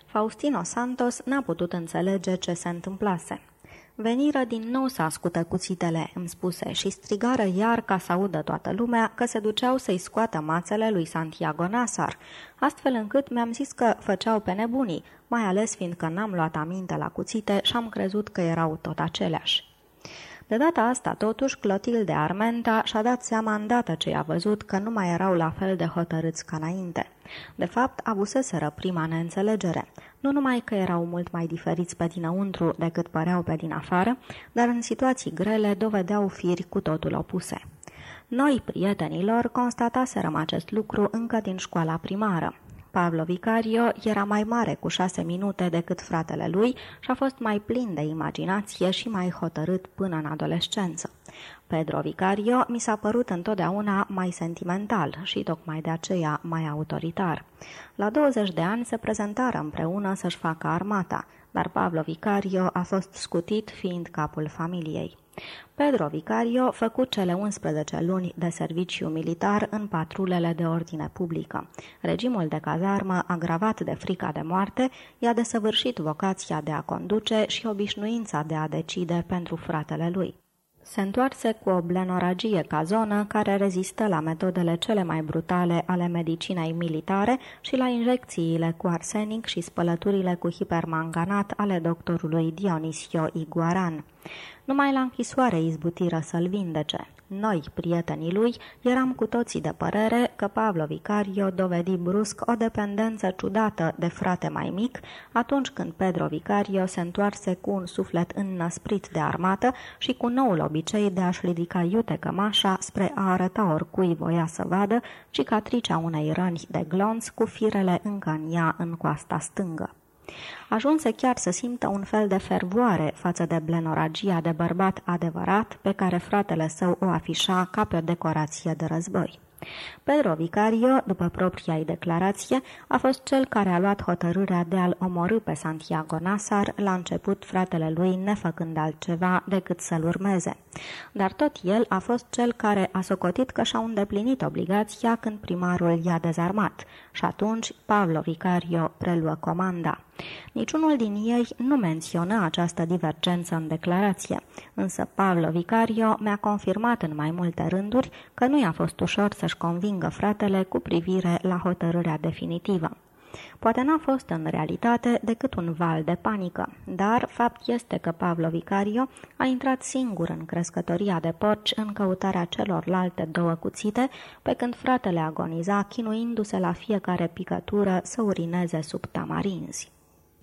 Faustino Santos n-a putut înțelege ce se întâmplase. Veniră din nou să ascută cuțitele, îmi spuse, și strigară iar ca să audă toată lumea că se duceau să-i scoată mațele lui Santiago Nazar, astfel încât mi-am zis că făceau pe nebunii, mai ales fiindcă n-am luat aminte la cuțite și am crezut că erau tot aceleași. De data asta, totuși, Clotilde Armenta și-a dat seama îndată ce i-a văzut că nu mai erau la fel de hotărâți ca înainte. De fapt, avuseseră prima neînțelegere. Nu numai că erau mult mai diferiți pe dinăuntru decât păreau pe din afară, dar în situații grele dovedeau firi cu totul opuse. Noi, prietenilor, constataserăm acest lucru încă din școala primară. Pablo Vicario era mai mare cu 6 minute decât fratele lui și a fost mai plin de imaginație și mai hotărât până în adolescență. Pedro Vicario mi s-a părut întotdeauna mai sentimental și tocmai de aceea mai autoritar. La 20 de ani se prezentară împreună să-și facă armata, dar Pablo Vicario a fost scutit fiind capul familiei. Pedro Vicario făcu cele 11 luni de serviciu militar în patrulele de ordine publică. Regimul de cazarmă, agravat de frica de moarte, i-a desăvârșit vocația de a conduce și obișnuința de a decide pentru fratele lui. Se întoarse cu o blenoragie cazonă care rezistă la metodele cele mai brutale ale medicinei militare și la injecțiile cu arsenic și spălăturile cu hipermanganat ale doctorului Dionisio Iguaran. Numai la închisoare izbutiră să-l vindece. Noi, prietenii lui, eram cu toții de părere că Pablo Vicario dovedi brusc o dependență ciudată de frate mai mic atunci când Pedro Vicario se întoarse cu un suflet înnăsprit de armată și cu noul obicei de a-și ridica iute cămașa spre a arăta oricui voia să vadă cicatricea unei răni de glonț cu firele încă în ea în coasta stângă. Ajunse chiar să simtă un fel de fervoare față de blenoragia de bărbat adevărat pe care fratele său o afișa ca pe o decorație de război. Pedro Vicario, după propria-i declarație, a fost cel care a luat hotărârea de a-l omorî pe Santiago Nazar la început, fratele lui nefăcând altceva decât să-l urmeze. Dar tot el a fost cel care a socotit că și-a îndeplinit obligația când primarul i-a dezarmat și atunci Pablo Vicario preluă comanda. Niciunul din ei nu menționă această divergență în declarație, însă Pablo Vicario mi-a confirmat în mai multe rânduri că nu i-a fost ușor să-și convingă fratele cu privire la hotărârea definitivă. Poate n-a fost în realitate decât un val de panică, dar fapt este că Pablo Vicario a intrat singur în crescătoria de porci în căutarea celorlalte 2 cuțite, pe când fratele agoniza, chinuindu-se la fiecare picătură să urineze sub tamarinzi.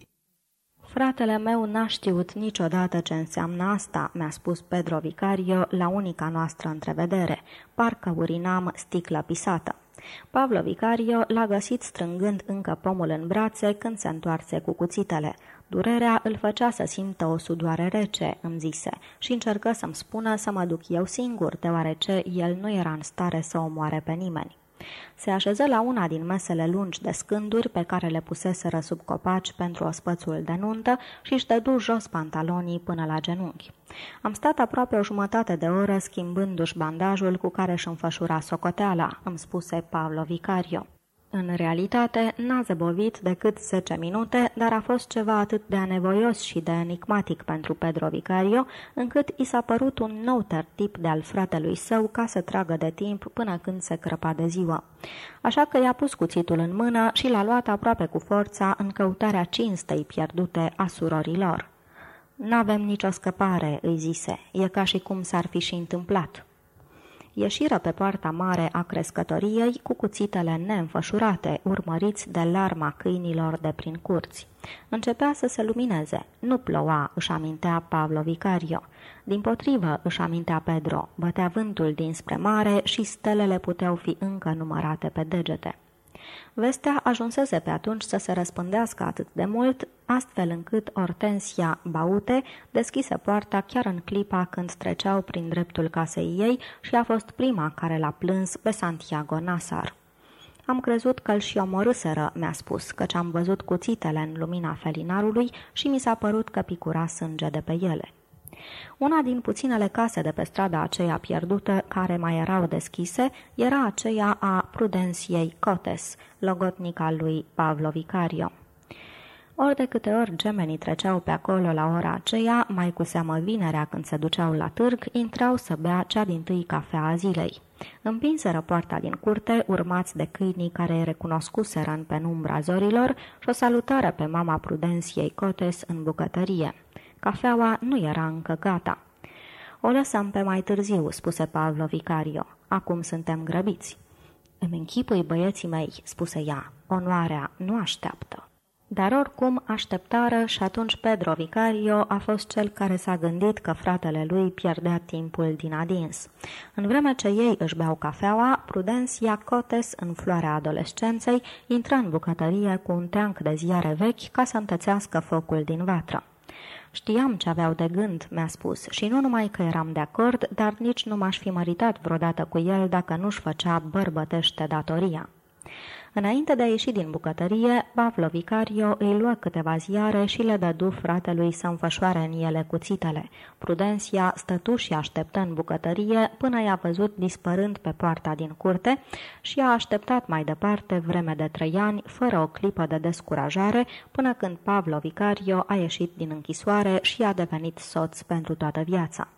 Fratele meu n-a știut niciodată ce înseamnă asta, mi-a spus Pedro Vicario la unica noastră întrevedere. Parcă urinam sticlă pisată. Pablo Vicario l-a găsit strângând încă pomul în brațe când se întoarse cu cuțitele. Durerea îl făcea să simtă o sudoare rece, îmi zise, și încercă să-mi spună să mă duc eu singur, deoarece el nu era în stare să omoare pe nimeni. Se așeză la una din mesele lungi de scânduri pe care le puseseră sub copaci pentru ospățul de nuntă și își dădu jos pantalonii până la genunchi. Am stat aproape o jumătate de oră schimbându-și bandajul cu care își înfășura socoteala, îmi spuse Pablo Vicario. În realitate, n-a zăbovit decât 10 minute, dar a fost ceva atât de anevoios și de enigmatic pentru Pedro Vicario, încât i s-a părut un nou tertip de al fratelui său ca să tragă de timp până când se crăpa de ziua. Așa că i-a pus cuțitul în mână și l-a luat aproape cu forța în căutarea cinstei pierdute a surorilor. N-avem nicio scăpare," îi zise, e ca și cum s-ar fi și întâmplat." Ieșiră pe poarta mare a crescătoriei cu cuțitele neînfășurate, urmăriți de larma câinilor de prin curți. Începea să se lumineze. Nu ploua, își amintea Pablo Vicario. Dimpotrivă, își amintea Pedro, bătea vântul dinspre mare și stelele puteau fi încă numărate pe degete. Vestea ajunsese pe atunci să se răspândească atât de mult, astfel încât Hortensia Baute deschise poarta chiar în clipa când treceau prin dreptul casei ei și a fost prima care l-a plâns pe Santiago Nazar. Am crezut că îl și omorâseră, mi-a spus, căci am văzut cuțitele în lumina felinarului și mi s-a părut că picura sânge de pe ele. Una din puținele case de pe strada aceea pierdută care mai erau deschise era aceea a Prudenției Cotes, logotnica lui Pablo Vicario. Ori de câte ori gemenii treceau pe acolo la ora aceea, mai cu seamă vinerea când se duceau la târg, intrau să bea cea dintâi cafea a zilei. Împinseră poarta din curte, urmați de câinii care îi recunoscuseră în penumbra zorilor și o salutară pe mama Prudenției Cotes în bucătărie. Cafeaua nu era încă gata. O lăsăm pe mai târziu, spuse Pavlo Vicario. Acum suntem grăbiți. Îmi închipui, băieții mei, spuse ea. Onoarea nu așteaptă. Dar oricum așteptară și atunci Pedro Vicario a fost cel care s-a gândit că fratele lui pierdea timpul din adins. În vreme ce ei își beau cafeaua, Prudenția Cotes, în floarea adolescenței, intră în bucătărie cu un teanc de ziare vechi ca să întățească focul din vatră. Știam ce aveau de gând, mi-a spus, și nu numai că eram de acord, dar nici nu m-aș fi măritat vreodată cu el dacă nu-și făcea bărbătește datoria. Înainte de a ieși din bucătărie, Pavlo Vicario îi luă câteva ziare și le dădu fratelui să înfășoare în ele cuțitele. Prudenția stătu și așteptă în bucătărie până i-a văzut dispărând pe poarta din curte și a așteptat mai departe vreme de 3 ani, fără o clipă de descurajare, până când Pavlo Vicario a ieșit din închisoare și a devenit soț pentru toată viața.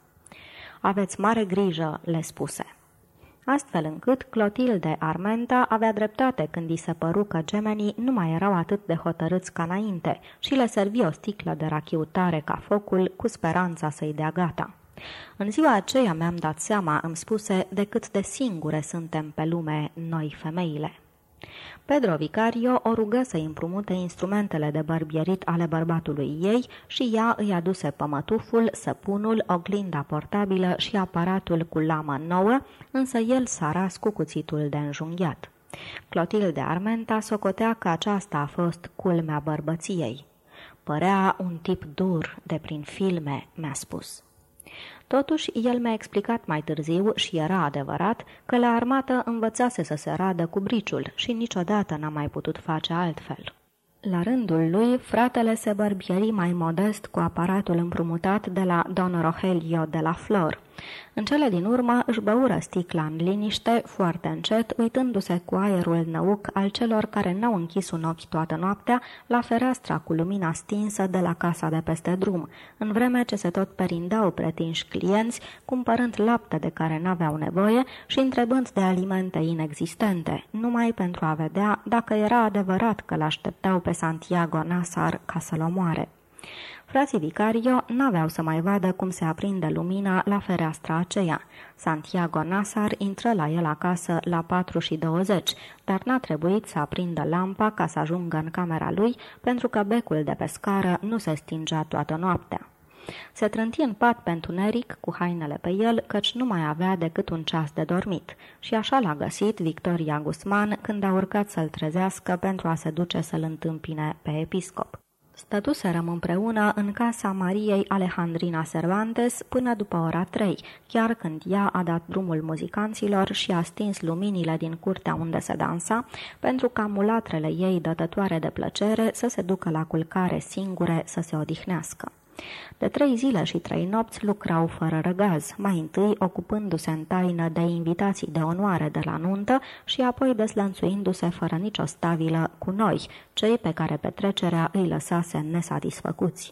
Aveți mare grijă, le spuse. Astfel încât Clotilde Armenta avea dreptate când i se păru că gemenii nu mai erau atât de hotărâți ca înainte și le servi o sticlă de rachiu tare ca focul, cu speranța să-i dea gata. În ziua aceea mi-am dat seama, îmi spuse, de cât de singure suntem pe lume noi femeile. Pedro Vicario o rugă să-i împrumute instrumentele de bărbierit ale bărbatului ei și ea îi aduse pămătuful, săpunul, oglinda portabilă și aparatul cu lamă nouă, însă el s-a ras cu cuțitul de înjunghiat. Clotilde Armenta socotea că aceasta a fost culmea bărbăției. Părea un tip dur de prin filme, mi-a spus. Totuși, el mi-a explicat mai târziu, și era adevărat, că la armată învățase să se radă cu briciul și niciodată n-a mai putut face altfel. La rândul lui, fratele se bărbieri mai modest cu aparatul împrumutat de la Don Rogelio de la Flor. În cele din urmă își băură sticla în liniște, foarte încet, uitându-se cu aerul năuc al celor care n-au închis un ochi toată noaptea la fereastra cu lumina stinsă de la casa de peste drum, în vreme ce se tot perindau pretinși clienți, cumpărând lapte de care n-aveau nevoie și întrebând de alimente inexistente, numai pentru a vedea dacă era adevărat că l-așteptau pe Santiago Nazar ca să-l omoare. Frații Vicario n-aveau să mai vadă cum se aprinde lumina la fereastra aceea. Santiago Nazar intră la el acasă la 4:20, dar n-a trebuit să aprindă lampa ca să ajungă în camera lui, pentru că becul de pe scară nu se stingea toată noaptea. Se trânti în pat pe întuneric cu hainele pe el, căci nu mai avea decât un ceas de dormit. Și așa l-a găsit Victoria Guzman când a urcat să-l trezească pentru a se duce să-l întâmpine pe episcop. Stătuserăm împreună în casa Mariei Alejandrina Cervantes până după ora 3, chiar când ea a dat drumul muzicanților și a stins luminile din curtea unde se dansa, pentru ca mulatrele ei dătătoare de plăcere să se ducă la culcare singure să se odihnească. De 3 zile și 3 nopți lucrau fără răgaz, mai întâi ocupându-se în taină de invitații de onoare de la nuntă și apoi deslănțuindu-se fără nicio stabilă cu noi, cei pe care petrecerea îi lăsase nesatisfăcuți.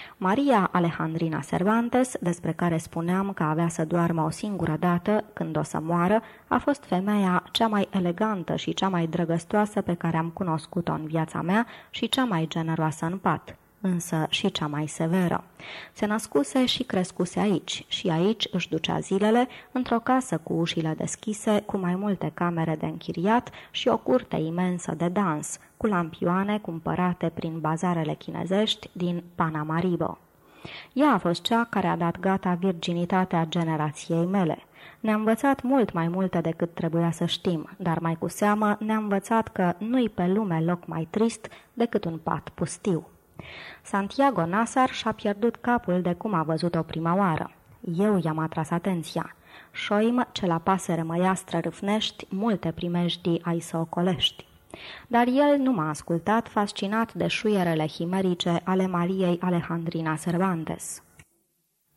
Maria Alejandrina Cervantes, despre care spuneam că avea să doarmă o singură dată când o să moară, a fost femeia cea mai elegantă și cea mai drăgăstoasă pe care am cunoscut-o în viața mea și cea mai generoasă în pat, însă și cea mai severă. Se născuse și crescuse aici și aici își ducea zilele într-o casă cu ușile deschise, cu mai multe camere de închiriat și o curte imensă de dans, cu lampioane cumpărate prin bazarele chinezești din Paramaribo. Ea a fost cea care a dat gata virginitatea generației mele. Ne-a învățat mult mai multe decât trebuia să știm, dar mai cu seamă ne-a învățat că nu-i pe lume loc mai trist decât un pat pustiu. Santiago Nazar și-a pierdut capul de cum a văzut-o prima oară. Eu i-am atras atenția. Șoim ce la pasăre măiastră râfnești, multe primejdii ai să ocolești. Dar el nu m-a ascultat, fascinat de șuierele himerice ale Mariei Alejandrina Cervantes.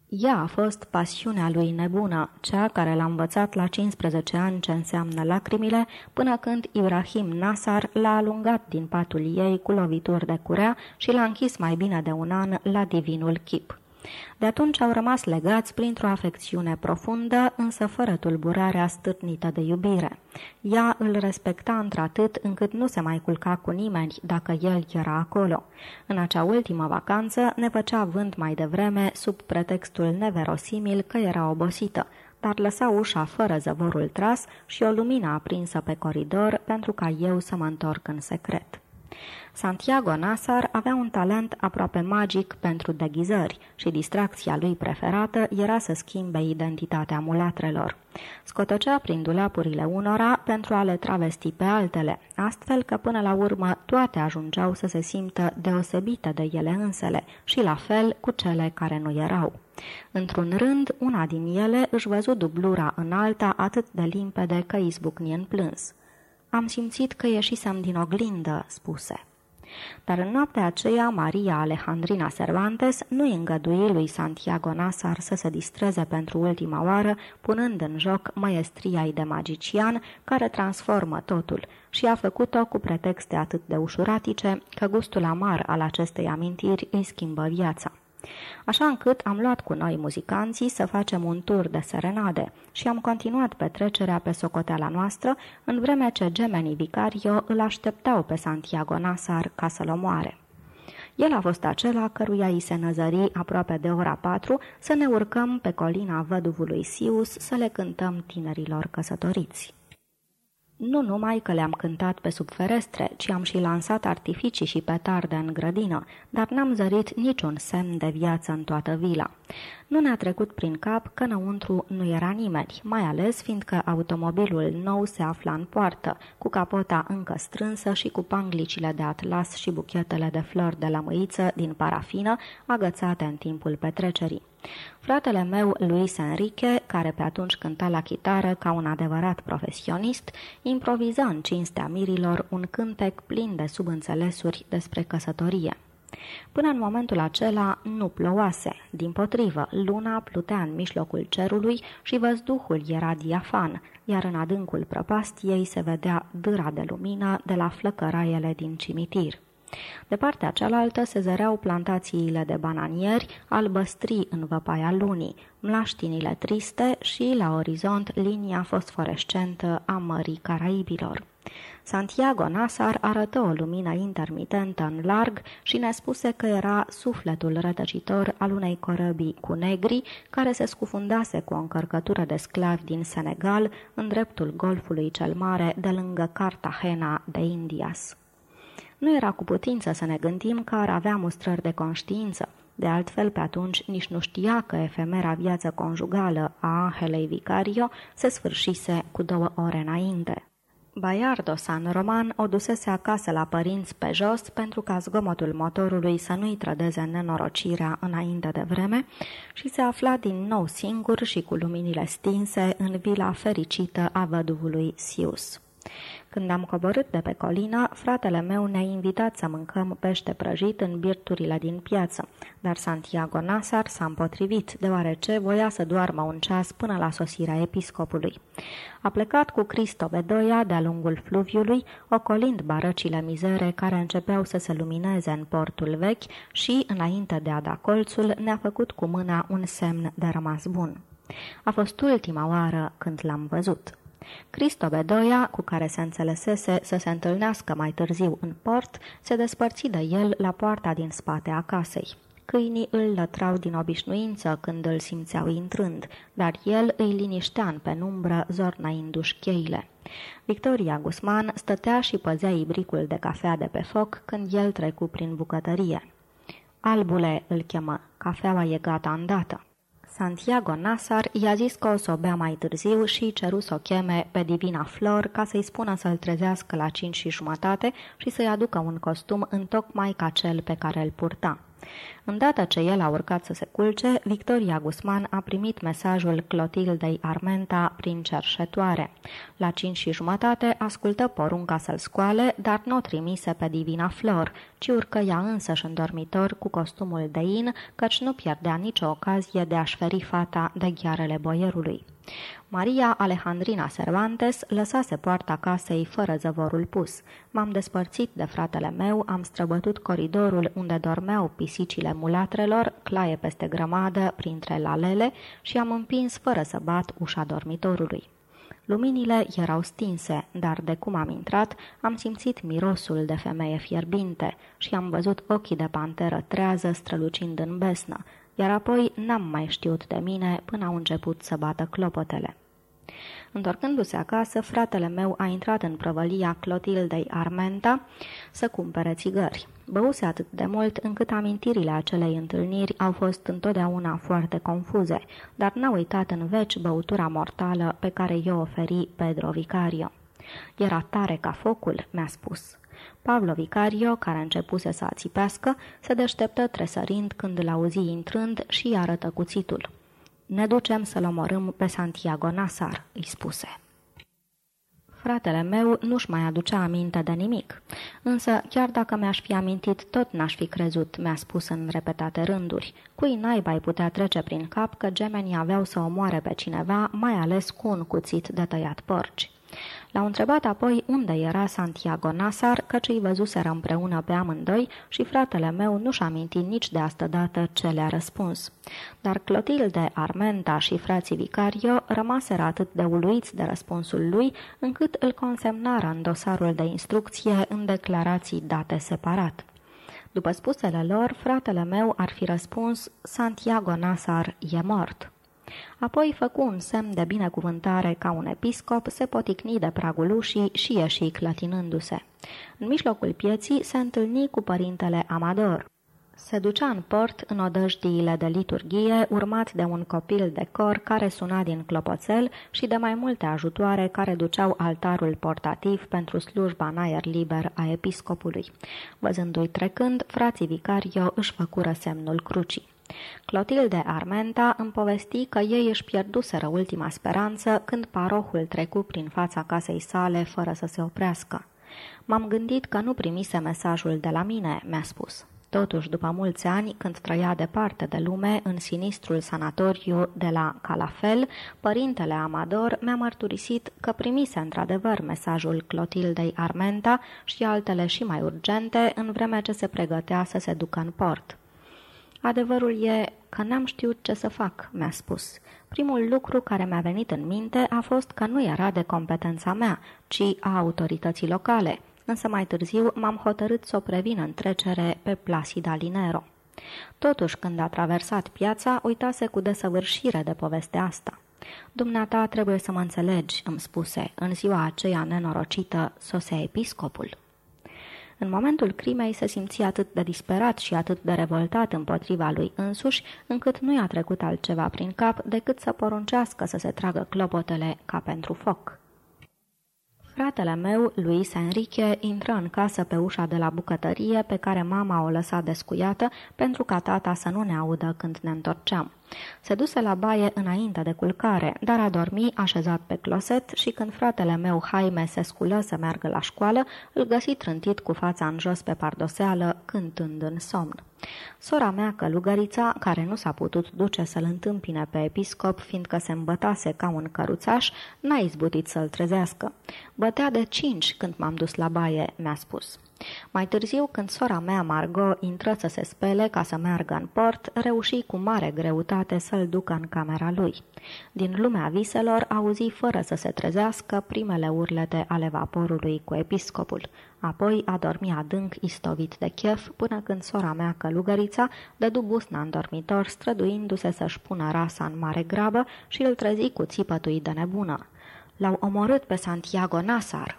Ea a fost pasiunea lui nebună, cea care l-a învățat la 15 ani ce înseamnă lacrimile, până când Ibrahim Nasar l-a alungat din patul ei cu lovituri de curea și l-a închis mai bine de un an la divinul chip. De atunci au rămas legați printr-o afecțiune profundă, însă fără tulburarea stârnită de iubire. Ea îl respecta într-atât încât nu se mai culca cu nimeni dacă el era acolo. În acea ultimă vacanță ne făcea vânt mai devreme sub pretextul neverosimil că era obosită, dar lăsa ușa fără zăvorul tras și o lumină aprinsă pe coridor pentru ca eu să mă întorc în secret. Santiago Nasar avea un talent aproape magic pentru deghizări și distracția lui preferată era să schimbe identitatea mulatrelor. Scotocea prin dulapurile unora pentru a le travesti pe altele, astfel că până la urmă toate ajungeau să se simtă deosebite de ele însele și la fel cu cele care nu erau. Într-un rând, una din ele își văzu dublura în alta atât de limpede că izbucni în plâns. "Am simțit că ieșisem din oglindă," spuse. Dar în noaptea aceea, Maria Alejandrina Cervantes nu-i îngădui lui Santiago Nasar să se distreze pentru ultima oară, punând în joc măiestria-i de magician care transformă totul, și a făcut-o cu pretexte atât de ușuratice că gustul amar al acestei amintiri îi schimbă viața. Așa încât am luat cu noi muzicanții să facem un tur de serenade și am continuat petrecerea pe socoteala noastră, în vreme ce gemenii Vicario îl așteptau pe Santiago Nasar ca să-l omoare. El a fost acela căruia îi se năzări aproape de ora 4 să ne urcăm pe colina văduvului Sius să le cântăm tinerilor căsătoriți. Nu numai că le-am cântat pe sub ferestre, ci am și lansat artificii și petarde în grădină, dar n-am zărit niciun semn de viață în toată vila. Nu ne-a trecut prin cap că înăuntru nu era nimeni, mai ales fiindcă automobilul nou se afla în poartă, cu capota încă strânsă și cu panglicile de atlas și buchetele de flori de lămâiță din parafină agățate în timpul petrecerii. Fratele meu, Luis Enrique, care pe atunci cânta la chitară ca un adevărat profesionist, improviza în cinstea mirilor un cântec plin de subînțelesuri despre căsătorie. Până în momentul acela nu plouase, dimpotrivă, luna plutea în mijlocul cerului și văzduhul era diafan, iar în adâncul prăpastiei se vedea dâra de lumină de la flăcăraiele din cimitir. De partea cealaltă se zăreau plantațiile de bananieri, albăstrii în văpaia lunii, mlaștinile triste și, la orizont, linia fosforescentă a Mării Caraibilor. Santiago Nasar arătă o lumină intermitentă în larg și ne spuse că era sufletul rătăcitor al unei corăbii cu negri care se scufundase cu o încărcătură de sclavi din Senegal în dreptul golfului cel mare de lângă Cartagena de Indias. Nu era cu putință să ne gândim că ar avea mustrări de conștiință. De altfel, pe atunci nici nu știa că efemera viață conjugală a Angelei Vicario se sfârșise cu 2 ore înainte. Baiardo San Roman o dusese acasă la părinți pe jos pentru ca zgomotul motorului să nu-i trădeze nenorocirea înainte de vreme și se afla din nou singur și cu luminile stinse în vila fericită a văduvului Sius. Când am coborât de pe colină, fratele meu ne-a invitat să mâncăm pește prăjit în birturile din piață, dar Santiago Nasar s-a împotrivit, deoarece voia să doarmă un ceas până la sosirea episcopului. A plecat cu Cristo Bedoia de-a lungul fluviului, ocolind barăcile mizere care începeau să se lumineze în portul vechi și, înainte de a da colțul, ne-a făcut cu mâna un semn de rămas bun. A fost ultima oară când l-am văzut. Cristo Bedoia, cu care se înțelesese să se întâlnească mai târziu în port, se despărți de el la poarta din spate a casei. Câinii îl lătrau din obișnuință când îl simțeau intrând, dar el îi liniștea în penumbră, zornăindu-și cheile. Victoria Guzman stătea și păzea ibricul de cafea de pe foc când el trecu prin bucătărie. "Albule," îl chemă, "cafeaua e gata îndată." Santiago Nasar i-a zis că o să o bea mai târziu și ceru să o cheme pe Divina Flor ca să-i spună să-l trezească la 5:30 și să-i aducă un costum întocmai ca cel pe care îl purta. Îndată ce el a urcat să se culce, Victoria Guzman a primit mesajul Clotildei Armenta prin cerșetoare. La 5:30 ascultă porunca să-l scoale, dar nu o trimise pe Divina Flor, ci urcă ea însăși în dormitor cu costumul de in, căci nu pierdea nicio ocazie de a-și feri fata de ghearele boierului. Maria Alejandrina Cervantes lăsase poarta casei fără zăvorul pus. M-am despărțit de fratele meu, am străbătut coridorul unde dormeau pisicile mulatrelor, claie peste grămadă, printre lalele, și am împins fără să bat ușa dormitorului. Luminile erau stinse, dar de cum am intrat, am simțit mirosul de femeie fierbinte și am văzut ochii de panteră trează strălucind în besnă, iar apoi n-am mai știut de mine până au început să bată clopotele. Întorcându-se acasă, fratele meu a intrat în prăvălia Clotildei Armenta să cumpere țigări. Băuse atât de mult încât amintirile acelei întâlniri au fost întotdeauna foarte confuze, dar n-a uitat în veci băutura mortală pe care i-o oferi Pedro Vicario. Era tare ca focul, mi-a spus. Pablo Vicario, care începuse să ațipească, se deșteptă tresărind când l-auzi intrând și i arătă cuțitul. Ne ducem să-l omorâm pe Santiago Nazar, îi spuse. Fratele meu nu-și mai aducea aminte de nimic, însă chiar dacă mi-aș fi amintit, tot n-aș fi crezut, mi-a spus în repetate rânduri. Cui naiba îi putea trece prin cap că gemenii aveau să omoare pe cineva, mai ales cu un cuțit de tăiat porci. L-au întrebat apoi unde era Santiago Nazar, căci îi văzuseră împreună pe amândoi și fratele meu nu-și aminti nici de astădată ce le-a răspuns. Dar Clotilde Armenta și frații Vicario rămaseră atât de uluiți de răspunsul lui, încât îl consemnară în dosarul de instrucție în declarații date separat. După spusele lor, fratele meu ar fi răspuns: Santiago Nazar e mort. Apoi făcu un semn de binecuvântare ca un episcop, se poticni de pragul ușii și ieși clătinându-se. În mijlocul pieții se întâlni cu părintele Amador. Se ducea în port în odăjdiile de liturghie, urmat de un copil de cor care suna din clopoțel și de mai multe ajutoare care duceau altarul portativ pentru slujba în aer liber a episcopului. Văzându-i trecând, frații Vicario își făcură semnul crucii. Clotilde Armenta îmi povesti că ei își pierduseră ultima speranță când parohul trecu prin fața casei sale fără să se oprească. M-am gândit că nu primise mesajul de la mine, mi-a spus. Totuși, după mulți ani, când trăia departe de lume, în sinistrul sanatoriu de la Calafel, părintele Amador mi-a mărturisit că primise într-adevăr mesajul Clotildei Armenta și altele și mai urgente, în vreme ce se pregătea să se ducă în port. Adevărul e că n-am știut ce să fac, mi-a spus. Primul lucru care mi-a venit în minte a fost că nu era de competența mea, ci a autorității locale, însă mai târziu m-am hotărât să o previn în trecere pe Plácida Linero. Totuși, când a traversat piața, uitase cu desăvârșire de povestea asta. Dumneata trebuie să mă înțelegi, îmi spuse, în ziua aceea nenorocită sosea episcopul. În momentul crimei se simțea atât de disperat și atât de revoltat împotriva lui însuși, încât nu i-a trecut altceva prin cap decât să poruncească să se tragă clopotele ca pentru foc. Fratele meu, Luis Enrique, intră în casă pe ușa de la bucătărie pe care mama o lăsa descuiată pentru ca tata să nu ne audă când ne întorceam. Se duse la baie înainte de culcare, dar a dormi așezat pe closet și când fratele meu Jaime se sculă să meargă la școală, îl găsi trântit cu fața în jos pe pardoseală, cântând în somn. Sora mea, călugărița, care nu s-a putut duce să-l întâmpine pe episcop, fiindcă se îmbătase ca un căruțaș, n-a izbutit să-l trezească. Bătea de 5 când m-am dus la baie, mi-a spus. Mai târziu, când sora mea, Margot, intră să se spele ca să meargă în port, reuși cu mare greutate să-l ducă în camera lui. Din lumea viselor auzi fără să se trezească primele urlete ale vaporului cu episcopul. Apoi a dormit adânc, istovit de chef, până când sora mea, călugărița, dădu busna în dormitor, străduindu-se să-și pună rasa în mare grabă și îl trezi cu țipătui de nebună. L-au omorât pe Santiago Nazar.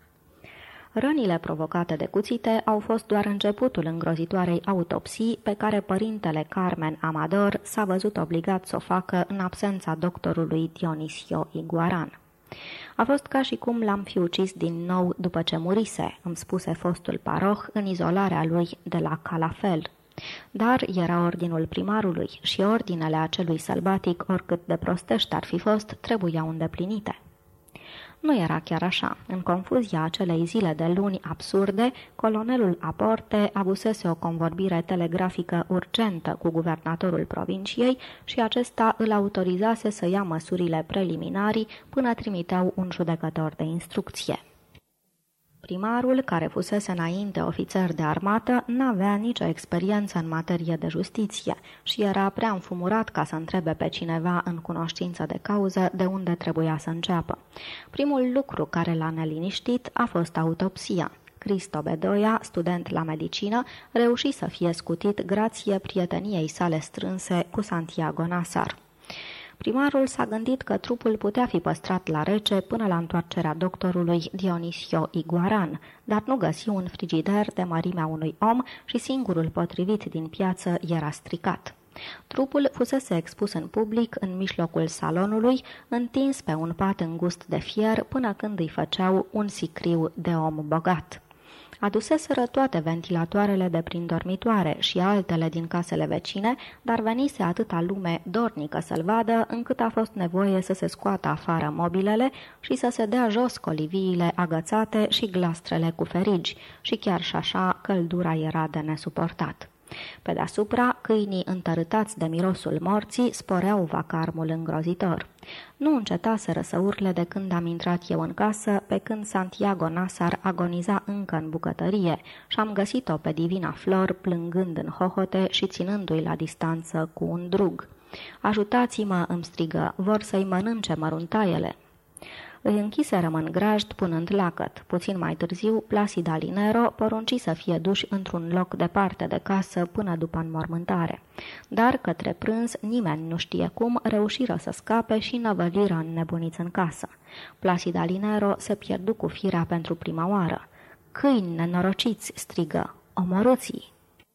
Rănile provocate de cuțite au fost doar începutul îngrozitoarei autopsii pe care părintele Carmen Amador s-a văzut obligat să o facă în absența doctorului Dionisio Iguaran. A fost ca și cum l-am fi ucis din nou după ce murise, îmi spuse fostul paroh în izolarea lui de la Calafel. Dar era ordinul primarului și ordinele acelui sălbatic, oricât de prostești ar fi fost, trebuiau îndeplinite. Nu era chiar așa. În confuzia acelei zile de luni absurde, colonelul Aporte avusese o convorbire telegrafică urgentă cu guvernatorul provinciei și acesta îl autorizase să ia măsurile preliminarii până trimiteau un judecător de instrucție. Primarul, care fusese înainte ofițer de armată, n-avea nicio experiență în materie de justiție și era prea înfumurat ca să întrebe pe cineva în cunoștință de cauză de unde trebuia să înceapă. Primul lucru care l-a neliniștit a fost autopsia. Cristo Bedoia, student la medicină, reuși să fie scutit grație prieteniei sale strânse cu Santiago Nasar. Primarul s-a gândit că trupul putea fi păstrat la rece până la întoarcerea doctorului Dionisio Iguaran, dar nu găsi un frigider de mărimea unui om și singurul potrivit din piață era stricat. Trupul fusese expus în public în mijlocul salonului, întins pe un pat îngust de fier până când îi făceau un sicriu de om bogat. Aduseseră toate ventilatoarele de prin dormitoare și altele din casele vecine, dar venise atâta lume dornică să-l vadă, încât a fost nevoie să se scoată afară mobilele și să se dea jos coliviile agățate și glastrele cu ferigi, și chiar și așa căldura era de nesuportat. Pe deasupra, câinii întărâtați de mirosul morții sporeau vacarmul îngrozitor. Nu încetaseră să urle de când am intrat eu în casă, pe când Santiago Nasar agoniza încă în bucătărie și am găsit-o pe divina Flor plângând în hohote și ținându-i la distanță cu un drug. "Ajutați-mă!" îmi strigă, "vor să-i mănânce măruntaiele!" Îi închiserăm în grajd punând lacăt. Puțin mai târziu, Plácida Linero porunci să fie duși într-un loc departe de casă până după înmormântare. Dar, către prânz, nimeni nu știe cum, reușiră să scape și năvăliră înnebuniți în casă. Plácida Linero se pierdu cu firea pentru prima oară. "Câini nenorociți!" strigă. "Omorâți-i!"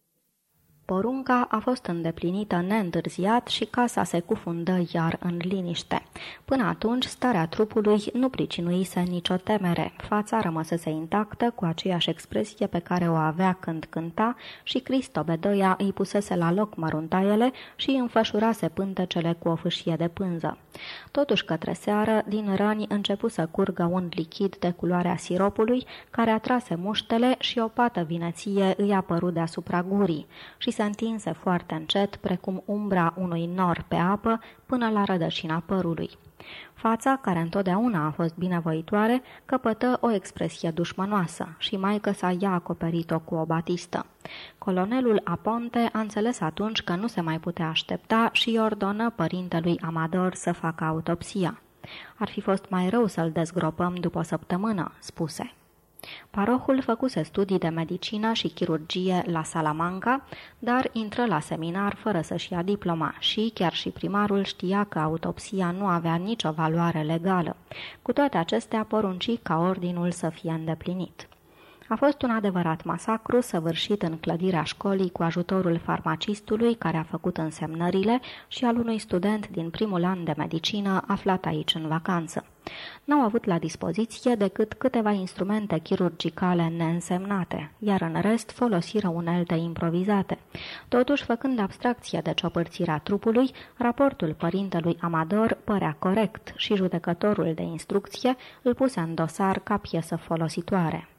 Porunca a fost îndeplinită neîntârziat și casa se cufundă iar în liniște. Până atunci, starea trupului nu pricinuise nicio temere. Fața rămăsese intactă, cu aceeași expresie pe care o avea când cânta, și Cristo Bedoia îi pusese la loc măruntaiele și înfășurase pântecele cu o fâșie de pânză. Totuși, către seară, din răni începu să curgă un lichid de culoarea siropului, care atrase muștele și o pată vineție îi apăru deasupra gurii și se întinse foarte încet, precum umbra unui nor pe apă, până la rădăcina părului. Fața, care întotdeauna a fost binevoitoare, căpătă o expresie dușmănoasă și maică-sa i-a acoperit-o cu o batistă. Colonelul Aponte a înțeles atunci că nu se mai putea aștepta și ordonă părintelui Amador să facă autopsia. "Ar fi fost mai rău să-l dezgropăm după o săptămână," spuse. Parohul făcuse studii de medicină și chirurgie la Salamanca, dar intră la seminar fără să-și ia diploma și chiar și primarul știa că autopsia nu avea nicio valoare legală. Cu toate acestea, porunci ca ordinul să fie îndeplinit. A fost un adevărat masacru săvârșit în clădirea școlii cu ajutorul farmacistului care a făcut însemnările și al unui student din primul an de medicină aflat aici în vacanță. N-au avut la dispoziție decât câteva instrumente chirurgicale neînsemnate, iar în rest folosiră unelte improvizate. Totuși, făcând abstracție de ciopărțirea trupului, raportul părintelui Amador părea corect și judecătorul de instrucție îl puse în dosar ca piesă folositoare.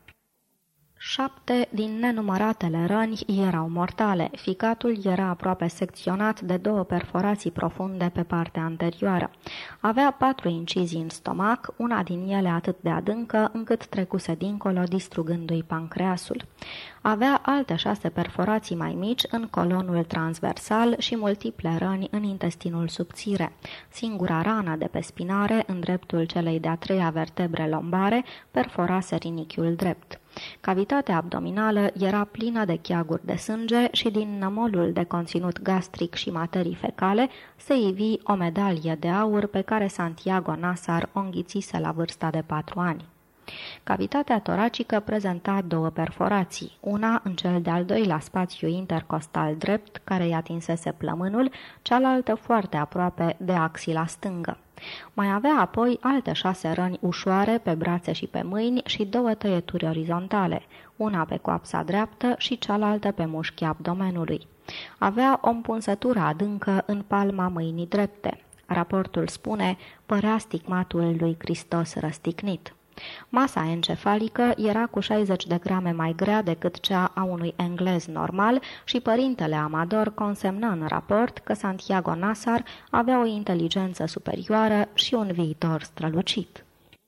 7 din nenumăratele răni erau mortale. Ficatul era aproape secționat de 2 perforații profunde pe partea anterioară. Avea 4 incizii în stomac, una din ele atât de adâncă încât trecuse dincolo, distrugându-i pancreasul. Avea alte 6 perforații mai mici în colonul transversal și multiple răni în intestinul subțire. Singura rană de pe spinare, în dreptul celei de-a 3-a vertebre lombare, perforase rinichiul drept. Cavitatea abdominală era plină de cheaguri de sânge și din nămolul de conținut gastric și materii fecale se ivi o medalie de aur pe care Santiago Nasar o înghițise la vârsta de 4 ani. Cavitatea toracică prezenta 2 perforații, una în cel de-al 2-lea spațiu intercostal drept, care i atinsese plămânul, cealaltă foarte aproape de axila stângă. Mai avea apoi alte 6 răni ușoare pe brațe și pe mâini și 2 tăieturi orizontale, una pe coapsa dreaptă și cealaltă pe mușchii abdomenului. Avea o împunsătură adâncă în palma mâinii drepte. Raportul spune, părea stigmatul lui Hristos răstignit. Masa encefalică era cu 60 de grame mai grea decât cea a unui englez normal și părintele Amador consemnă în raport că Santiago Nazar avea o inteligență superioară și un viitor strălucit.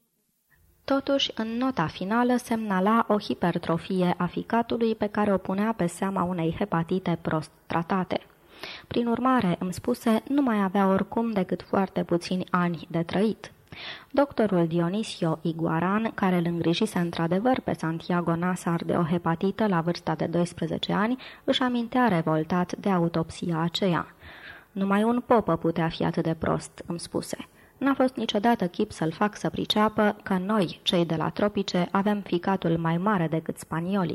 Totuși, în nota finală semnala o hipertrofie a ficatului pe care o punea pe seama unei hepatite prost tratate. Prin urmare, îmi spuse, nu mai avea oricum decât foarte puțini ani de trăit. Doctorul Dionisio Iguaran, care îl îngrijise într-adevăr pe Santiago Nazar de o hepatită la vârsta de 12 ani, își amintea revoltat de autopsia aceea. Numai un popă putea fi atât de prost, îmi spuse. N-a fost niciodată chip să-l fac să priceapă că noi, cei de la tropice, avem ficatul mai mare decât spaniolii.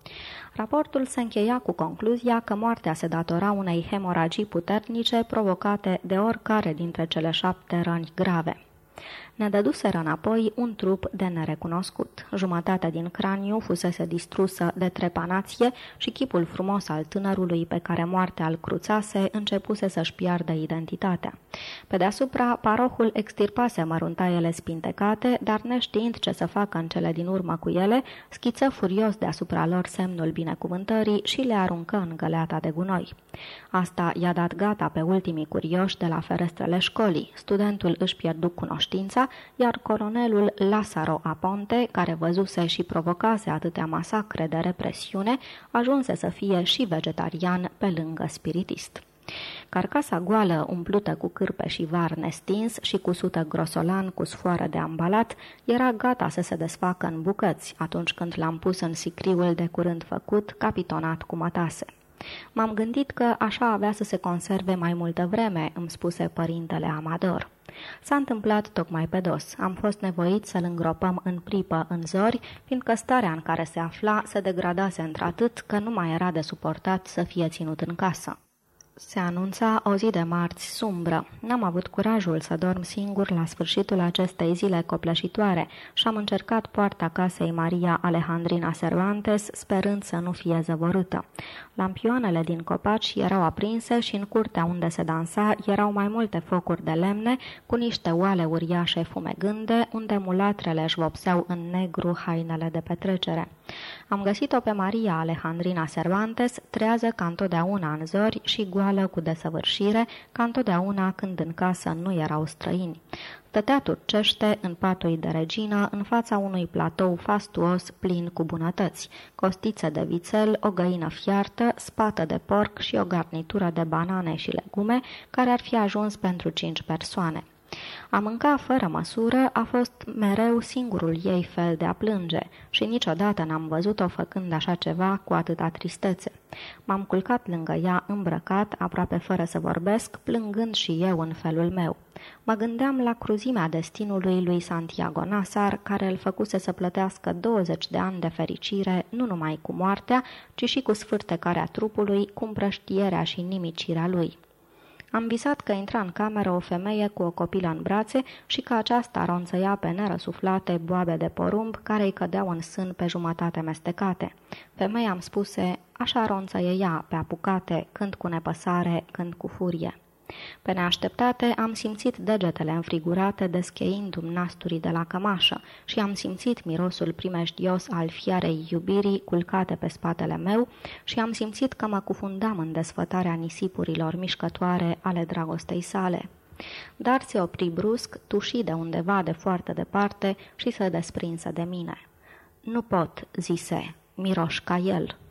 Raportul se încheia cu concluzia că moartea se datora unei hemoragii puternice provocate de oricare dintre cele 7 răni grave. Ne dăduseră înapoi un trup de nerecunoscut. Jumătate din craniu fusese distrusă de trepanație și chipul frumos al tânărului pe care moartea îl cruțase începuse să-și piardă identitatea. Pe deasupra, parohul extirpase măruntaiele spintecate, dar neștiind ce să facă în cele din urmă cu ele, schiță furios deasupra lor semnul binecuvântării și le aruncă în găleata de gunoi. Asta i-a dat gata pe ultimii curioși de la ferestrele școlii. Studentul își pierdu cunoștința, iar colonelul Lázaro Aponte, care văzuse și provocase atâtea masacre de represiune, ajunse să fie și vegetarian pe lângă spiritist. Carcasa goală, umplută cu cârpe și var nestins și cusută grosolan cu sfoară de ambalat, era gata să se desfacă în bucăți atunci când l-am pus în sicriul de curând făcut, capitonat cu mătase. M-am gândit că așa avea să se conserve mai multă vreme, îmi spuse părintele Amador. S-a întâmplat tocmai pe dos. Am fost nevoit să-l îngropăm în pripă în zori, fiindcă starea în care se afla se degradase într-atât că nu mai era de suportat să fie ținut în casă. Se anunța o zi de marți sumbră. N-am avut curajul să dorm singur la sfârșitul acestei zile copleșitoare și am încercat poarta casei Maria Alejandrina Cervantes, sperând să nu fie zăvorâtă. Lampioanele din copaci erau aprinse și în curtea unde se dansa erau mai multe focuri de lemne cu niște oale uriașe fumegânde, unde mulatrele își vopseau în negru hainele de petrecere. Am găsit-o pe Maria Alejandrina Cervantes, trează ca întotdeauna în zori și goală cu desăvârșire, ca întotdeauna când în casă nu erau străini. Stătea turcește în patul de regină, în fața unui platou fastuos plin cu bunătăți, costițe de vițel, o găină fiartă, spată de porc și o garnitură de banane și legume, care ar fi ajuns pentru 5 persoane. A mânca fără măsură a fost mereu singurul ei fel de a plânge și niciodată n-am văzut-o făcând așa ceva cu atâta tristețe. M-am culcat lângă ea îmbrăcat, aproape fără să vorbesc, plângând și eu în felul meu. Mă gândeam la cruzimea destinului lui Santiago Nazar, care îl făcuse să plătească 20 de ani de fericire, nu numai cu moartea, ci și cu sfârtecarea trupului, cu împrăștierea și nimicirea lui. Am visat că intra în cameră o femeie cu o copilă în brațe și că aceasta ronțăia pe nerăsuflate boabe de porumb care îi cădeau în sân pe jumătate mestecate. Femeia îmi spuse, așa ronțăie ea, pe apucate, când cu nepăsare, când cu furie. Pe neașteptate am simțit degetele înfrigurate descheiindu-mi nasturii de la cămașă și am simțit mirosul primejdios al fiarei iubirii culcate pe spatele meu și am simțit că mă cufundam în desfătarea nisipurilor mișcătoare ale dragostei sale. Dar se opri brusc, tuși de undeva de foarte departe și se desprinse de mine. Nu pot," zise, miroș ca el."